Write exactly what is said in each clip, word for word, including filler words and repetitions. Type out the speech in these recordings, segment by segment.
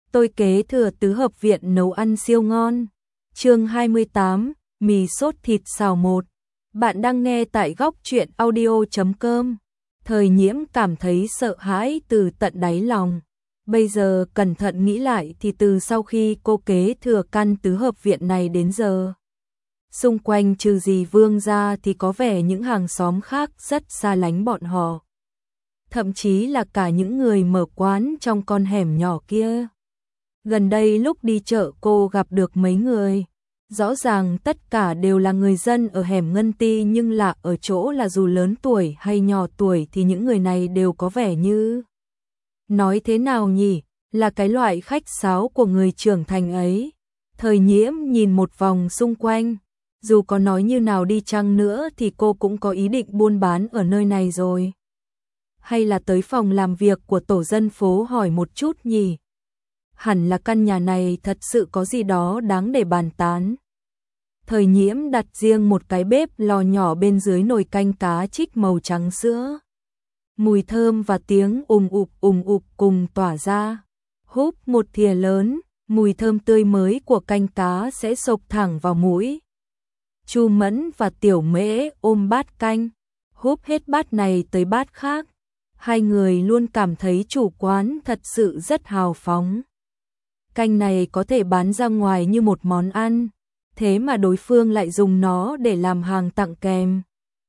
Tôi kế thừa tứ hợp viện nấu ăn siêu ngon. Chương hai mươi tám, mì sốt thịt xào một. Bạn đang nghe tại góc truyện audio chấm com. Thời Nhiễm cảm thấy sợ hãi từ tận đáy lòng. Bây giờ cẩn thận nghĩ lại thì từ sau khi cô kế thừa căn tứ hợp viện này đến giờ, xung quanh trừ dì Vương ra thì có vẻ những hàng xóm khác rất xa lánh bọn họ. Thậm chí là cả những người mở quán trong con hẻm nhỏ kia. Gần đây lúc đi chợ cô gặp được mấy người. Rõ ràng tất cả đều là người dân ở hẻm Ngân Ti, nhưng lạ ở chỗ là dù lớn tuổi hay nhỏ tuổi thì những người này đều có vẻ như, nói thế nào nhỉ, là cái loại khách sáo của người trưởng thành ấy. Thời Nhiễm nhìn một vòng xung quanh. Dù có nói như nào đi chăng nữa thì cô cũng có ý định buôn bán ở nơi này rồi. Hay là tới phòng làm việc của tổ dân phố hỏi một chút nhỉ? Hẳn là căn nhà này thật sự có gì đó đáng để bàn tán. Thời Nhiễm đặt riêng một cái bếp lò nhỏ bên dưới nồi canh cá trích màu trắng sữa. Mùi thơm và tiếng ùm ụp ùm ụp cùng tỏa ra. Húp một thìa lớn, mùi thơm tươi mới của canh cá sẽ xộc thẳng vào mũi. Chu Mẫn và Tiểu Mễ ôm bát canh, húp hết bát này tới bát khác. Hai người luôn cảm thấy chủ quán thật sự rất hào phóng. Canh này có thể bán ra ngoài như một món ăn, thế mà đối phương lại dùng nó để làm hàng tặng kèm.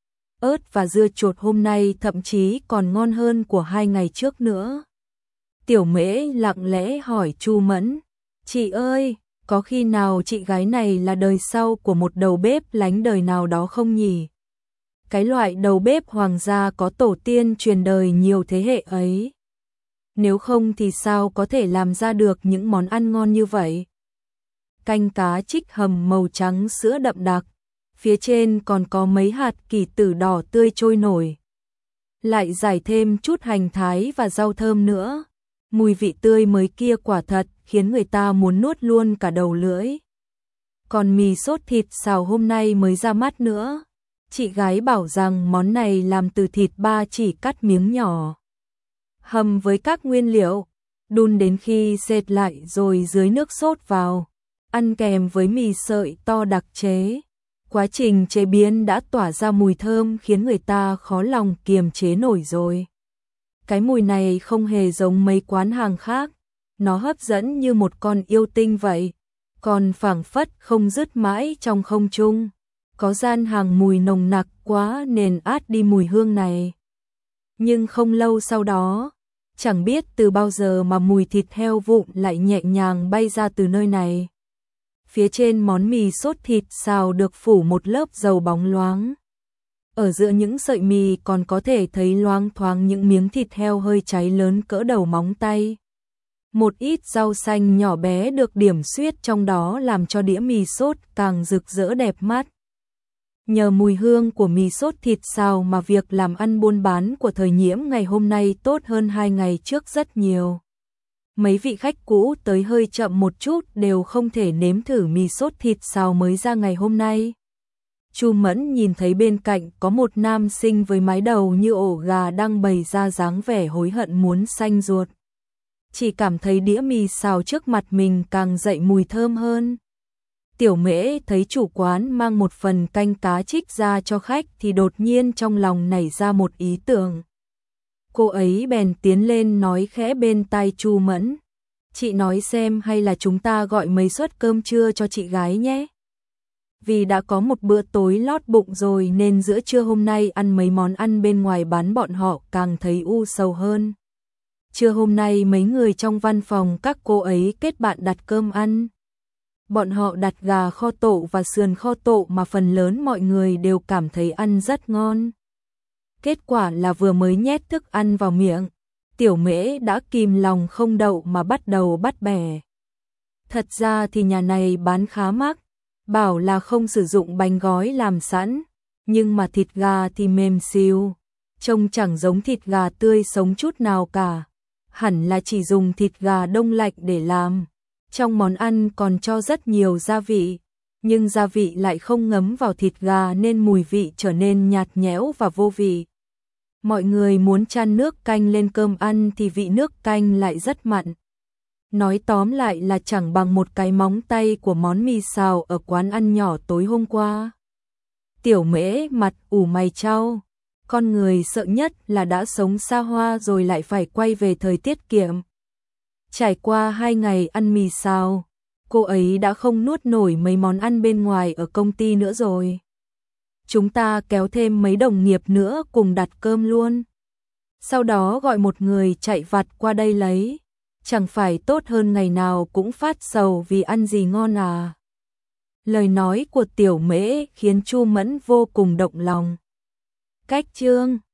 Ớt và dưa chuột hôm nay thậm chí còn ngon hơn của hai ngày trước nữa. Tiểu Mễ lặng lẽ hỏi Chu Mẫn, chị ơi, có khi nào chị gái này là đời sau của một đầu bếp lánh đời nào đó không nhỉ? Cái loại đầu bếp hoàng gia có tổ tiên truyền đời nhiều thế hệ ấy. Nếu không thì sao có thể làm ra được những món ăn ngon như vậy? Canh cá trích hầm màu trắng sữa đậm đặc, phía trên còn có mấy hạt kỳ tử đỏ tươi trôi nổi. Lại rải thêm chút hành thái và rau thơm nữa. Mùi vị tươi mới kia quả thật khiến người ta muốn nuốt luôn cả đầu lưỡi. Còn mì sốt thịt xào hôm nay mới ra mắt nữa. Chị gái bảo rằng món này làm từ thịt ba chỉ cắt miếng nhỏ, hầm với các nguyên liệu, đun đến khi sệt lại rồi dưới nước sốt vào, ăn kèm với mì sợi to đặc chế. Quá trình chế biến đã tỏa ra mùi thơm khiến người ta khó lòng kiềm chế nổi rồi. Cái mùi này không hề giống mấy quán hàng khác, nó hấp dẫn như một con yêu tinh vậy, còn phảng phất không dứt mãi trong không trung. Có gian hàng mùi nồng nặc quá nên át đi mùi hương này. Nhưng không lâu sau đó, chẳng biết từ bao giờ mà mùi thịt heo vụn lại nhẹ nhàng bay ra từ nơi này. Phía trên món mì sốt thịt xào được phủ một lớp dầu bóng loáng. Ở giữa những sợi mì còn có thể thấy loáng thoáng những miếng thịt heo hơi cháy lớn cỡ đầu móng tay. Một ít rau xanh nhỏ bé được điểm xuyết trong đó làm cho đĩa mì sốt càng rực rỡ đẹp mắt. Nhờ mùi hương của mì sốt thịt xào mà việc làm ăn buôn bán của Thời Nhiễm ngày hôm nay tốt hơn hai ngày trước rất nhiều. Mấy vị khách cũ tới hơi chậm một chút đều không thể nếm thử mì sốt thịt xào mới ra ngày hôm nay. Chu Mẫn nhìn thấy bên cạnh có một nam sinh với mái đầu như ổ gà đang bày ra dáng vẻ hối hận muốn xanh ruột. Chỉ cảm thấy đĩa mì xào trước mặt mình càng dậy mùi thơm hơn. Tiểu Mễ thấy chủ quán mang một phần canh cá trích ra cho khách thì đột nhiên trong lòng nảy ra một ý tưởng. Cô ấy bèn tiến lên nói khẽ bên tai Chu Mẫn, chị nói xem hay là chúng ta gọi mấy suất cơm trưa cho chị gái nhé. Vì đã có một bữa tối lót bụng rồi nên giữa trưa hôm nay ăn mấy món ăn bên ngoài bán bọn họ càng thấy u sầu hơn. Trưa hôm nay mấy người trong văn phòng các cô ấy kết bạn đặt cơm ăn. Bọn họ đặt gà kho tộ và sườn kho tộ mà phần lớn mọi người đều cảm thấy ăn rất ngon. Kết quả là vừa mới nhét thức ăn vào miệng, Tiểu Mễ đã kìm lòng không đậu mà bắt đầu bắt bẻ. Thật ra thì nhà này bán khá mắc, bảo là không sử dụng bánh gói làm sẵn, nhưng mà thịt gà thì mềm xìu, trông chẳng giống thịt gà tươi sống chút nào cả, hẳn là chỉ dùng thịt gà đông lạnh để làm. Trong món ăn còn cho rất nhiều gia vị, nhưng gia vị lại không ngấm vào thịt gà nên mùi vị trở nên nhạt nhẽo và vô vị. Mọi người muốn chan nước canh lên cơm ăn thì vị nước canh lại rất mặn. Nói tóm lại là chẳng bằng một cái móng tay của món mì xào ở quán ăn nhỏ tối hôm qua. Tiểu Mễ mặt ủ mày chau, con người sợ nhất là đã sống xa hoa rồi lại phải quay về thời tiết kiệm. Trải qua hai ngày ăn mì xào, cô ấy đã không nuốt nổi mấy món ăn bên ngoài ở công ty nữa rồi. Chúng ta kéo thêm mấy đồng nghiệp nữa cùng đặt cơm luôn. Sau đó gọi một người chạy vặt qua đây lấy. Chẳng phải tốt hơn ngày nào cũng phát sầu vì ăn gì ngon à. Lời nói của Tiểu Mễ khiến Chu Mẫn vô cùng động lòng. Cách chương